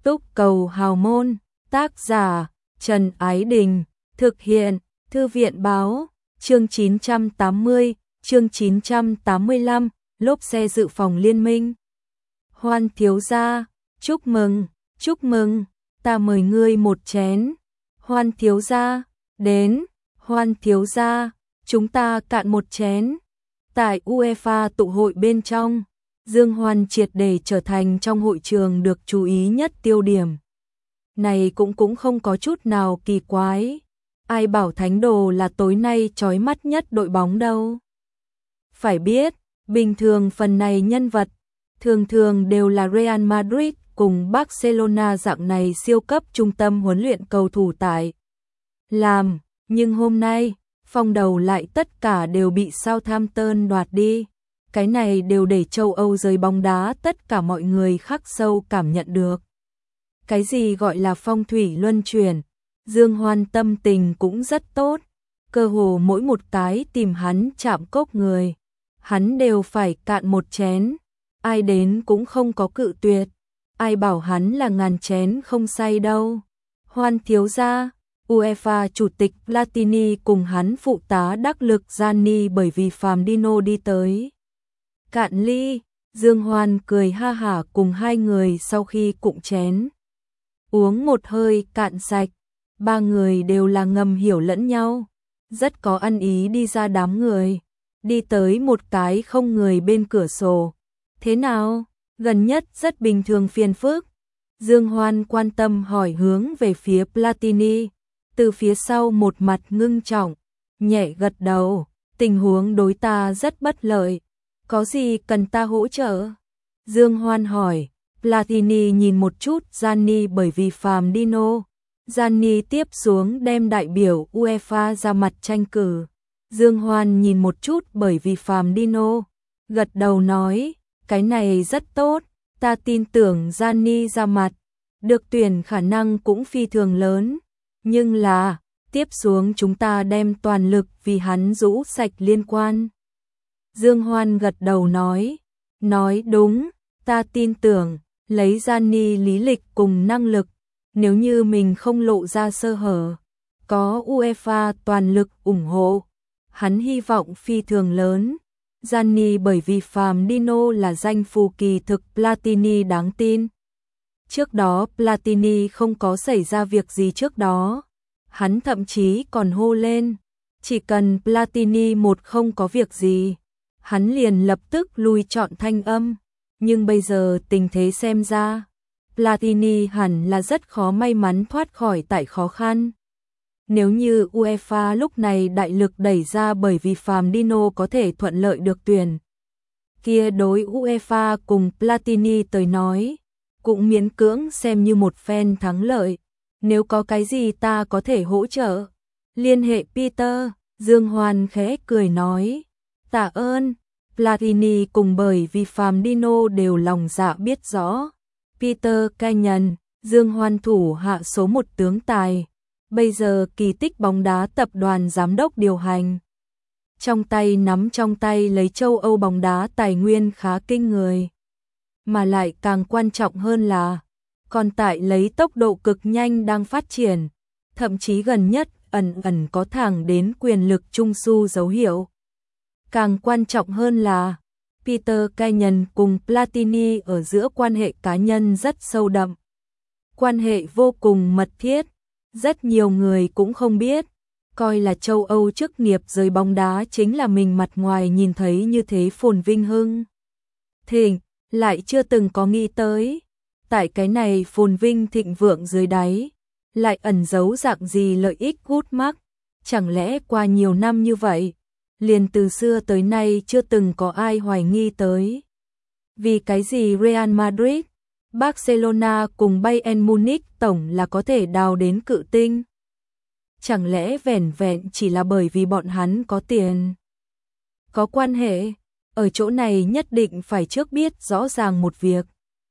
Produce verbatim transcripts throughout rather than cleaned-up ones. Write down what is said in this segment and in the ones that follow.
Túc cầu hào môn, tác giả Trần Ái Đình, thực hiện Thư viện báo, chương chín trăm tám mươi, chương chín trăm tám mươi lăm, lốp xe dự phòng liên minh. Hoan thiếu gia, chúc mừng, chúc mừng, ta mời ngươi một chén. Hoan thiếu gia, đến, Hoan thiếu gia, chúng ta cạn một chén. Tại UEFA tụ hội bên trong, Dương Hoan triệt để trở thành trong hội trường được chú ý nhất tiêu điểm. Này cũng cũng không có chút nào kỳ quái. Ai bảo Thánh Đồ là tối nay chói mắt nhất đội bóng đâu. Phải biết, bình thường phần này nhân vật, thường thường đều là Real Madrid cùng Barcelona dạng này siêu cấp trung tâm huấn luyện cầu thủ tại làm, nhưng hôm nay, phong đầu lại tất cả đều bị Southampton đoạt đi. Cái này đều để châu Âu giới bóng đá tất cả mọi người khắc sâu cảm nhận được. Cái gì gọi là phong thủy luân chuyển, Dương Hoan tâm tình cũng rất tốt, cơ hồ mỗi một cái tìm hắn chạm cốc người, hắn đều phải cạn một chén, ai đến cũng không có cự tuyệt, ai bảo hắn là ngàn chén không say đâu. Hoan thiếu gia, UEFA chủ tịch Platini cùng hắn phụ tá đắc lực Gianni bởi vì Fabinho đi tới. Cạn ly, Dương Hoan cười ha hả cùng hai người sau khi cụng chén. Uống một hơi cạn sạch, ba người đều là ngầm hiểu lẫn nhau, rất có ăn ý đi ra đám người, đi tới một cái không người bên cửa sổ. Thế nào, gần nhất rất bình thường phiền phức. Dương Hoan quan tâm hỏi hướng về phía Platini, từ phía sau một mặt ngưng trọng, nhẹ gật đầu, tình huống đối ta rất bất lợi, có gì cần ta hỗ trợ? Dương Hoan hỏi. Platini nhìn một chút Gianni bởi vì Fabinho. Gianni tiếp xuống đem đại biểu UEFA ra mặt tranh cử. Dương Hoan nhìn một chút bởi vì Fabinho, gật đầu nói, cái này rất tốt, ta tin tưởng Gianni ra mặt, được tuyển khả năng cũng phi thường lớn, nhưng là, tiếp xuống chúng ta đem toàn lực vì hắn rũ sạch liên quan. Dương Hoan gật đầu nói, nói đúng, ta tin tưởng, lấy Gianni lý lịch cùng năng lực, nếu như mình không lộ ra sơ hở, có UEFA toàn lực ủng hộ, hắn hy vọng phi thường lớn. Gianni bởi vì Fabinho là danh phù kỳ thực Platini đáng tin. Trước đó Platini không có xảy ra việc gì trước đó, hắn thậm chí còn hô lên, chỉ cần Platini một không có việc gì, hắn liền lập tức lui chọn thanh âm. Nhưng bây giờ tình thế xem ra, Platini hẳn là rất khó may mắn thoát khỏi tại khó khăn. Nếu như UEFA lúc này đại lực đẩy ra bởi vì Fabinho có thể thuận lợi được tuyển, kia đối UEFA cùng Platini tới nói, cũng miễn cưỡng xem như một phen thắng lợi. Nếu có cái gì ta có thể hỗ trợ, liên hệ Peter. Dương Hoan khẽ cười nói, tạ ơn. Platini cùng bởi vì Fabinho đều lòng dạ biết rõ. Peter Kenyon, Dương Hoan thủ hạ số một tướng tài, bây giờ kỳ tích bóng đá tập đoàn giám đốc điều hành. Trong tay nắm trong tay lấy châu Âu bóng đá tài nguyên khá kinh người. Mà lại càng quan trọng hơn là, còn tại lấy tốc độ cực nhanh đang phát triển, thậm chí gần nhất ẩn ẩn có thẳng đến quyền lực trung su dấu hiệu. Càng quan trọng hơn là, Peter Kenyon cùng Platini ở giữa quan hệ cá nhân rất sâu đậm. Quan hệ vô cùng mật thiết, rất nhiều người cũng không biết, coi là châu Âu chức nghiệp giới bóng đá chính là mình mặt ngoài nhìn thấy như thế phồn vinh hưng thịnh, lại chưa từng có nghĩ tới, tại cái này phồn vinh thịnh vượng dưới đáy, lại ẩn giấu dạng gì lợi ích hút mắc, chẳng lẽ qua nhiều năm như vậy, liền từ xưa tới nay chưa từng có ai hoài nghi tới. Vì cái gì Real Madrid, Barcelona cùng Bayern Munich tổng là có thể đào đến cự tinh? Chẳng lẽ vẻn vẹn chỉ là bởi vì bọn hắn có tiền? Có quan hệ, ở chỗ này nhất định phải trước biết rõ ràng một việc.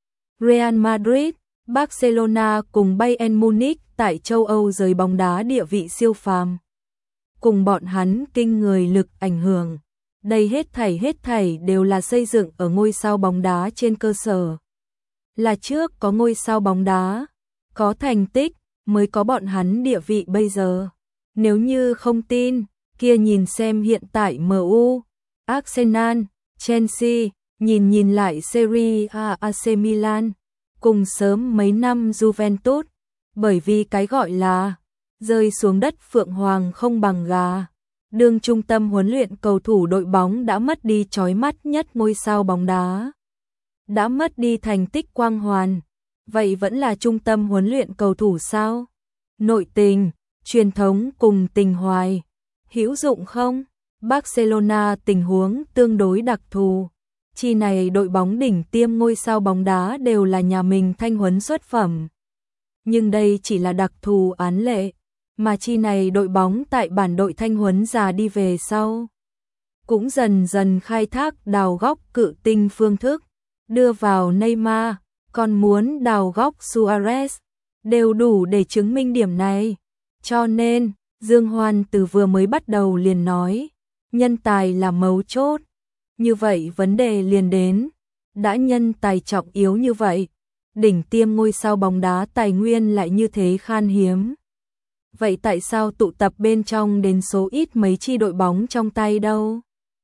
Real Madrid, Barcelona cùng Bayern Munich tại châu Âu giới bóng đá địa vị siêu phàm. Cùng bọn hắn kinh người lực ảnh hưởng, đây hết thảy hết thảy đều là xây dựng ở ngôi sao bóng đá trên cơ sở là trước có ngôi sao bóng đá, có thành tích, mới có bọn hắn địa vị bây giờ. Nếu như không tin, kia nhìn xem hiện tại em u, Arsenal, Chelsea, nhìn nhìn lại Serie A a xê Milan, cùng sớm mấy năm Juventus, bởi vì cái gọi là rơi xuống đất phượng hoàng không bằng gà. Đương trung tâm huấn luyện cầu thủ đội bóng đã mất đi chói mắt nhất ngôi sao bóng đá, đã mất đi thành tích quang hoàn, vậy vẫn là trung tâm huấn luyện cầu thủ sao? Nội tình, truyền thống cùng tình hoài, hữu dụng không? Barcelona tình huống tương đối đặc thù. Chi này đội bóng đỉnh tiêm ngôi sao bóng đá đều là nhà mình thanh huấn xuất phẩm. Nhưng đây chỉ là đặc thù án lệ, mà chi này đội bóng tại bản đội thanh huấn già đi về sau, cũng dần dần khai thác đào góc cự tinh phương thức, đưa vào Neymar, còn muốn đào góc Suarez, đều đủ để chứng minh điểm này. Cho nên, Dương Hoan từ vừa mới bắt đầu liền nói, nhân tài là mấu chốt. Như vậy vấn đề liền đến, đã nhân tài trọng yếu như vậy, đỉnh tiêm ngôi sao bóng đá tài nguyên lại như thế khan hiếm. Vậy tại sao tụ tập bên trong đến số ít mấy chi đội bóng trong tay đâu?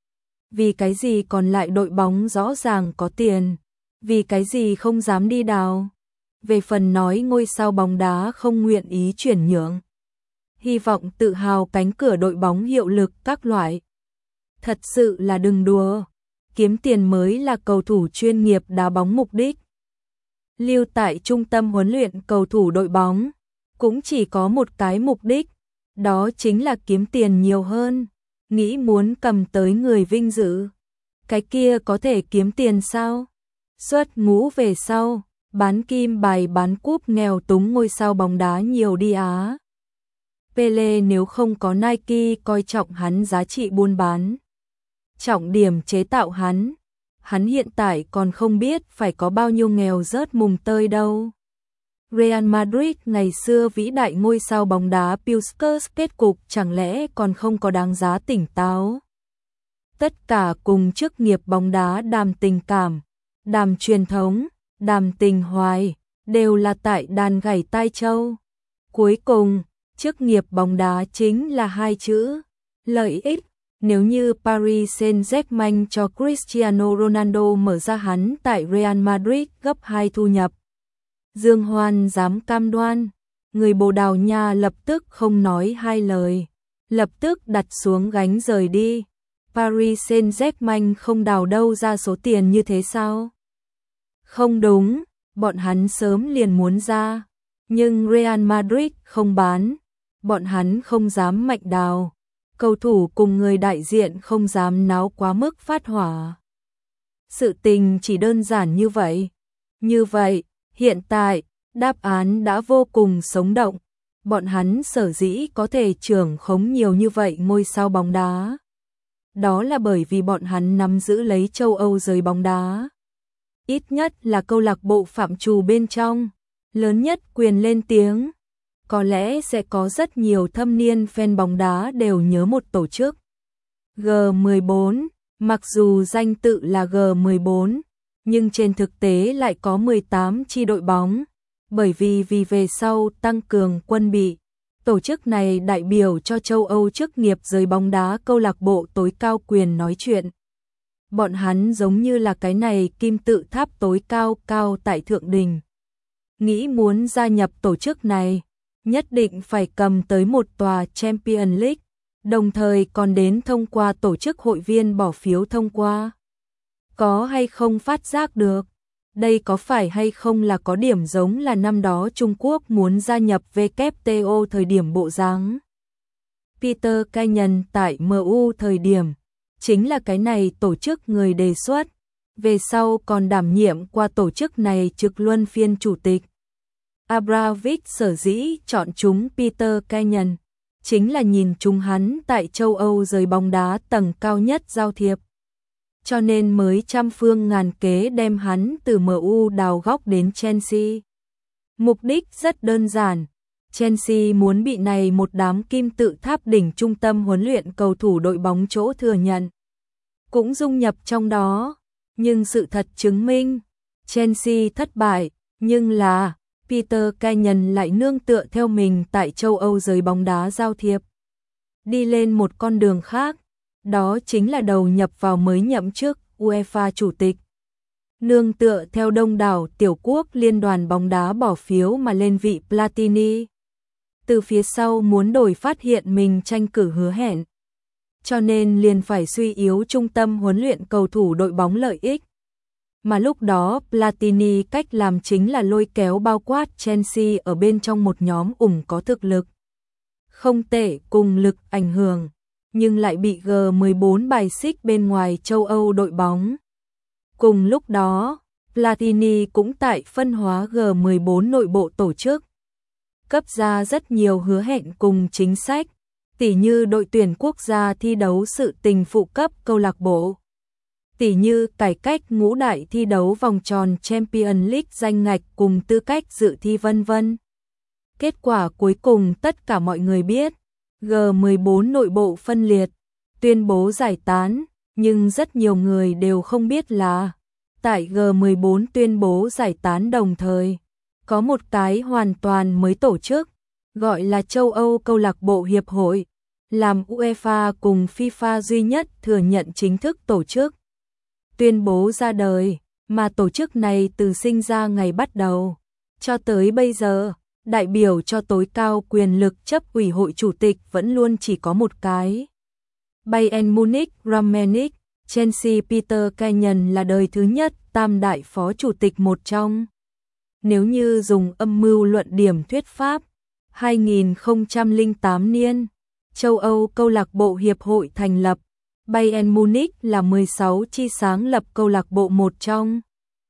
Vì cái gì còn lại đội bóng rõ ràng có tiền, vì cái gì không dám đi đào? Về phần nói ngôi sao bóng đá không nguyện ý chuyển nhượng, hy vọng tự hào cánh cửa đội bóng hiệu lực các loại. Thật sự là đừng đùa, kiếm tiền mới là cầu thủ chuyên nghiệp đá bóng mục đích. Lưu tại trung tâm huấn luyện cầu thủ đội bóng, cũng chỉ có một cái mục đích, đó chính là kiếm tiền nhiều hơn, nghĩ muốn cầm tới người vinh dự. Cái kia có thể kiếm tiền sao? Xuất ngũ về sau, bán kim bài bán cúp nghèo túng ngôi sao bóng đá nhiều đi á. Pele nếu không có Nike coi trọng hắn giá trị buôn bán, trọng điểm chế tạo hắn, hắn hiện tại còn không biết phải có bao nhiêu nghèo rớt mùng tơi đâu. Real Madrid ngày xưa vĩ đại ngôi sao bóng đá Puskas kết cục chẳng lẽ còn không có đáng giá tỉnh táo. Tất cả cùng chức nghiệp bóng đá đàm tình cảm, đàm truyền thống, đàm tình hoài, đều là tại đàn gảy tai châu. Cuối cùng, chức nghiệp bóng đá chính là hai chữ, lợi ích. Nếu như Paris Saint-Germain cho Cristiano Ronaldo mở ra hắn tại Real Madrid gấp hai thu nhập, Dương Hoan dám cam đoan, người Bồ Đào Nha lập tức không nói hai lời, lập tức đặt xuống gánh rời đi. Paris Saint-Germain không đào đâu ra số tiền như thế sao? Không đúng, bọn hắn sớm liền muốn ra, nhưng Real Madrid không bán, bọn hắn không dám mạnh đào. Cầu thủ cùng người đại diện không dám náo quá mức phát hỏa. Sự tình chỉ đơn giản như vậy. Như vậy, hiện tại, đáp án đã vô cùng sống động. Bọn hắn sở dĩ có thể trưởng khống nhiều như vậy ngôi sao bóng đá. Đó là bởi vì bọn hắn nắm giữ lấy châu Âu giới bóng đá. Ít nhất là câu lạc bộ phạm trù bên trong, lớn nhất quyền lên tiếng. Có lẽ sẽ có rất nhiều thâm niên fan bóng đá đều nhớ một tổ chức. G mười bốn, mặc dù danh tự là G mười bốn, nhưng trên thực tế lại có mười tám chi đội bóng, bởi vì vì về sau tăng cường quân bị, tổ chức này đại biểu cho châu Âu chức nghiệp giới bóng đá câu lạc bộ tối cao quyền nói chuyện. Bọn hắn giống như là cái này kim tự tháp tối cao cao tại thượng đỉnh. Nghĩ muốn gia nhập tổ chức này, nhất định phải cầm tới một tòa Champions League, đồng thời còn đến thông qua tổ chức hội viên bỏ phiếu thông qua. Có hay không phát giác được, đây có phải hay không là có điểm giống là năm đó Trung Quốc muốn gia nhập vê kép tê o thời điểm bộ dáng. Peter Kenyon tại em u thời điểm, chính là cái này tổ chức người đề xuất, về sau còn đảm nhiệm qua tổ chức này trực luân phiên chủ tịch. Abramovich sở dĩ chọn chúng Peter Kenyon, chính là nhìn chúng hắn tại châu Âu giới bóng đá tầng cao nhất giao thiệp. Cho nên mới trăm phương ngàn kế đem hắn từ em u đào góc đến Chelsea. Mục đích rất đơn giản, Chelsea muốn bị này một đám kim tự tháp đỉnh trung tâm huấn luyện cầu thủ đội bóng chỗ thừa nhận, cũng dung nhập trong đó, nhưng sự thật chứng minh, Chelsea thất bại, nhưng là Peter Kenyon lại nương tựa theo mình tại châu Âu giới bóng đá giao thiệp. Đi lên một con đường khác, đó chính là đầu nhập vào mới nhậm chức UEFA chủ tịch. Nương tựa theo đông đảo tiểu quốc liên đoàn bóng đá bỏ phiếu mà lên vị Platini. Từ phía sau muốn đổi phát hiện mình tranh cử hứa hẹn. Cho nên liền phải suy yếu trung tâm huấn luyện cầu thủ đội bóng lợi ích. Mà lúc đó Platini cách làm chính là lôi kéo bao quát Chelsea ở bên trong một nhóm ủng có thực lực. Không tệ cùng lực ảnh hưởng, nhưng lại bị G mười bốn bài xích bên ngoài châu Âu đội bóng. Cùng lúc đó, Platini cũng tại phân hóa G mười bốn nội bộ tổ chức. Cấp ra rất nhiều hứa hẹn cùng chính sách, tỉ như đội tuyển quốc gia thi đấu sự tình phụ cấp câu lạc bộ. Tỉ như cải cách ngũ đại thi đấu vòng tròn Champions League danh ngạch cùng tư cách dự thi vân vân. Kết quả cuối cùng tất cả mọi người biết, G mười bốn nội bộ phân liệt, tuyên bố giải tán, nhưng rất nhiều người đều không biết là tại G mười bốn tuyên bố giải tán đồng thời, có một cái hoàn toàn mới tổ chức, gọi là châu Âu Câu lạc bộ Hiệp hội, làm UEFA cùng FIFA duy nhất thừa nhận chính thức tổ chức. Tuyên bố ra đời, mà tổ chức này từ sinh ra ngày bắt đầu, cho tới bây giờ, đại biểu cho tối cao quyền lực chấp ủy hội chủ tịch vẫn luôn chỉ có một cái. Bayern Munich Rangnick, Chelsea Peter Kenyon là đời thứ nhất tam đại phó chủ tịch một trong. Nếu như dùng âm mưu luận điểm thuyết pháp, hai nghìn không trăm lẻ tám niên, châu Âu Câu lạc bộ Hiệp hội thành lập, Bayern Munich là mười sáu chi sáng lập câu lạc bộ một trong,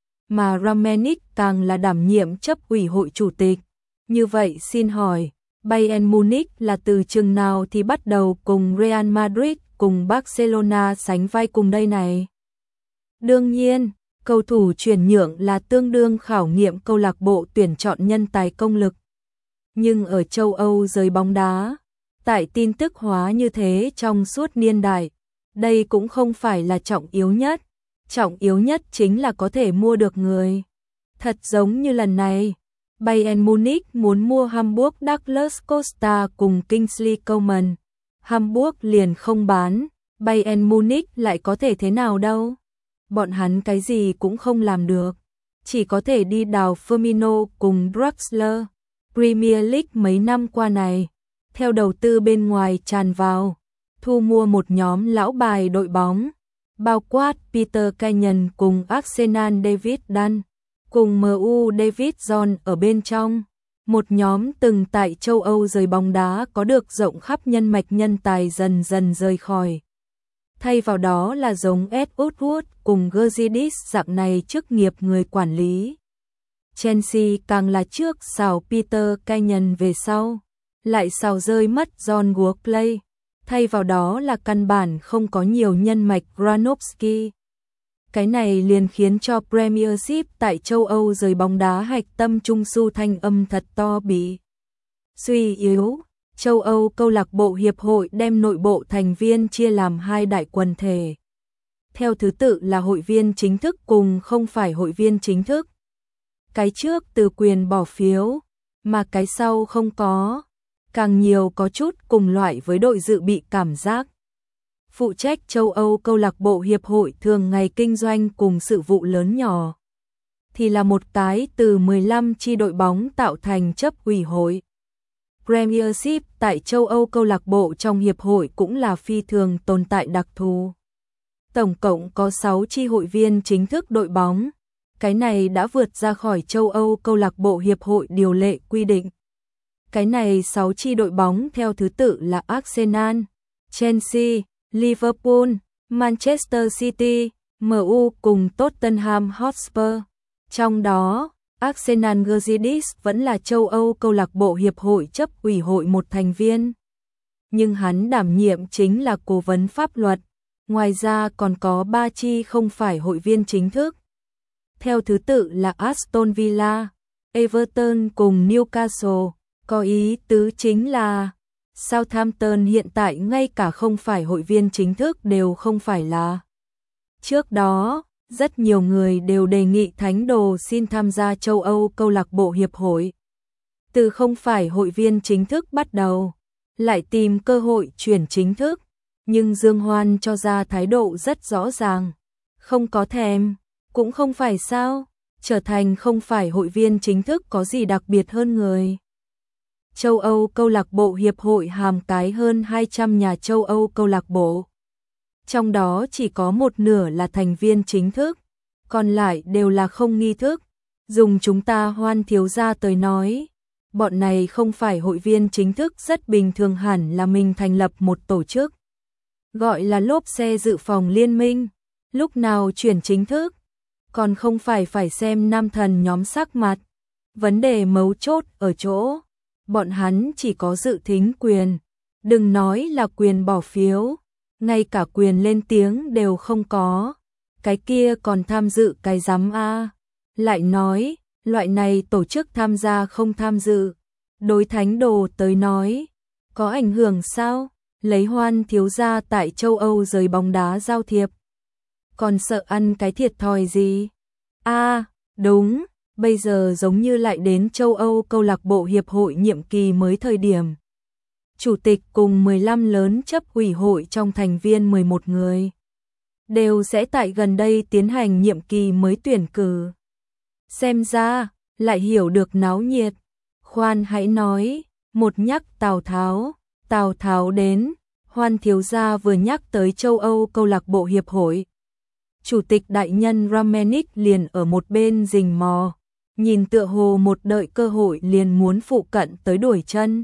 mà Rangnick càng là đảm nhiệm chấp ủy hội chủ tịch. Như vậy xin hỏi, Bayern Munich là từ chừng nào thì bắt đầu cùng Real Madrid cùng Barcelona sánh vai cùng đây này? Đương nhiên, cầu thủ chuyển nhượng là tương đương khảo nghiệm câu lạc bộ tuyển chọn nhân tài công lực. Nhưng ở châu Âu giới bóng đá, tại tin tức hóa như thế trong suốt niên đại, đây cũng không phải là trọng yếu nhất. Trọng yếu nhất chính là có thể mua được người. Thật giống như lần này, Bayern Munich muốn mua Hamburg Douglas Costa cùng Kingsley Coman. Hamburg liền không bán, Bayern Munich lại có thể thế nào đâu. Bọn hắn cái gì cũng không làm được, chỉ có thể đi đào Firmino cùng Draxler. Premier League mấy năm qua này, theo đầu tư bên ngoài tràn vào, thu mua một nhóm lão bài đội bóng, bao quát Peter Kenyon cùng Arsenal David Dunn, cùng em u David John ở bên trong. Một nhóm từng tại châu Âu giới bóng đá có được rộng khắp nhân mạch nhân tài dần dần rời khỏi. Thay vào đó là giống Ed Woodward cùng Gazidis dạng này chức nghiệp người quản lý. Chelsea càng là trước xào Peter Kenyon về sau, lại xào rơi mất John Workley. Thay vào đó là căn bản không có nhiều nhân mạch Granovsky. Cái này liền khiến cho Premiership tại châu Âu giới bóng đá hạch tâm trung su thanh âm thật to bị suy yếu. Châu Âu Câu lạc bộ Hiệp hội đem nội bộ thành viên chia làm hai đại quần thể. Theo thứ tự là hội viên chính thức cùng không phải hội viên chính thức. Cái trước từ quyền bỏ phiếu, mà cái sau không có. Càng nhiều có chút cùng loại với đội dự bị cảm giác. Phụ trách châu Âu Câu lạc bộ Hiệp hội thường ngày kinh doanh cùng sự vụ lớn nhỏ, thì là một cái từ mười lăm chi đội bóng tạo thành chấp ủy hội. Premiership tại châu Âu Câu lạc bộ trong hiệp hội cũng là phi thường tồn tại đặc thù. Tổng cộng có sáu chi hội viên chính thức đội bóng. Cái này đã vượt ra khỏi châu Âu Câu lạc bộ Hiệp hội điều lệ quy định. Cái này sáu chi đội bóng theo thứ tự là Arsenal, Chelsea, Liverpool, Manchester City, em u cùng Tottenham Hotspur. Trong đó, Arsenal Gazidis vẫn là châu Âu Câu lạc bộ Hiệp hội chấp ủy hội một thành viên. Nhưng hắn đảm nhiệm chính là cố vấn pháp luật. Ngoài ra còn có ba chi không phải hội viên chính thức. Theo thứ tự là Aston Villa, Everton cùng Newcastle. Có ý tứ chính là Southampton hiện tại ngay cả không phải hội viên chính thức đều không phải là. Trước đó, rất nhiều người đều đề nghị Thánh Đồ xin tham gia châu Âu câu lạc bộ hiệp hội. Từ không phải hội viên chính thức bắt đầu, lại tìm cơ hội chuyển chính thức, nhưng Dương Hoan cho ra thái độ rất rõ ràng, không có thèm, cũng không phải sao, trở thành không phải hội viên chính thức có gì đặc biệt hơn người. Châu Âu câu lạc bộ hiệp hội hàm cái hơn hai trăm nhà châu Âu câu lạc bộ. Trong đó chỉ có một nửa là thành viên chính thức, còn lại đều là không nghi thức. Dùng chúng ta Hoan thiếu gia tới nói, bọn này không phải hội viên chính thức rất bình thường, hẳn là mình thành lập một tổ chức. Gọi là lốp xe dự phòng liên minh, lúc nào chuyển chính thức, còn không phải phải xem nam thần nhóm sắc mặt. Vấn đề mấu chốt ở chỗ, bọn hắn chỉ có dự thính quyền, đừng nói là quyền bỏ phiếu, ngay cả quyền lên tiếng đều không có, cái kia còn tham dự cái rắm a. Lại nói, loại này tổ chức tham gia không tham dự, đối Thánh Đồ tới nói, có ảnh hưởng sao? Lấy Hoan thiếu gia tại châu Âu giới bóng đá giao thiệp, còn sợ ăn cái thiệt thòi gì? A, đúng, bây giờ giống như lại đến châu Âu câu lạc bộ hiệp hội nhiệm kỳ mới thời điểm. Chủ tịch cùng mười lăm lớn chấp ủy hội trong thành viên mười một người đều sẽ tại gần đây tiến hành nhiệm kỳ mới tuyển cử. Xem ra, lại hiểu được náo nhiệt. Khoan hãy nói, một nhắc Tào Tháo, Tào Tháo đến, Hoan thiếu gia vừa nhắc tới châu Âu câu lạc bộ hiệp hội. Chủ tịch đại nhân Ramenick liền ở một bên rình mò, nhìn tựa hồ một đợi cơ hội liền muốn phụ cận tới đuổi chân.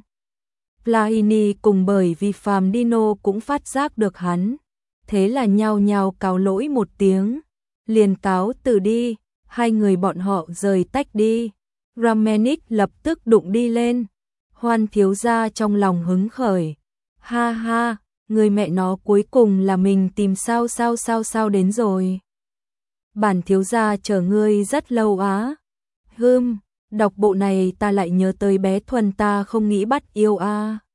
Plahini cùng bởi vì Phàm Dino cũng phát giác được hắn, thế là nhao nhao cáo lỗi một tiếng, liền cáo từ đi, hai người bọn họ rời tách đi. Ramenick lập tức đụng đi lên, Hoan thiếu gia trong lòng hứng khởi, ha ha, người mẹ nó cuối cùng là mình tìm sao sao sao sao đến rồi. Bản thiếu gia chờ ngươi rất lâu á. Hừm, đọc bộ này ta lại nhớ tới bé Thuần ta không nghĩ bắt yêu a.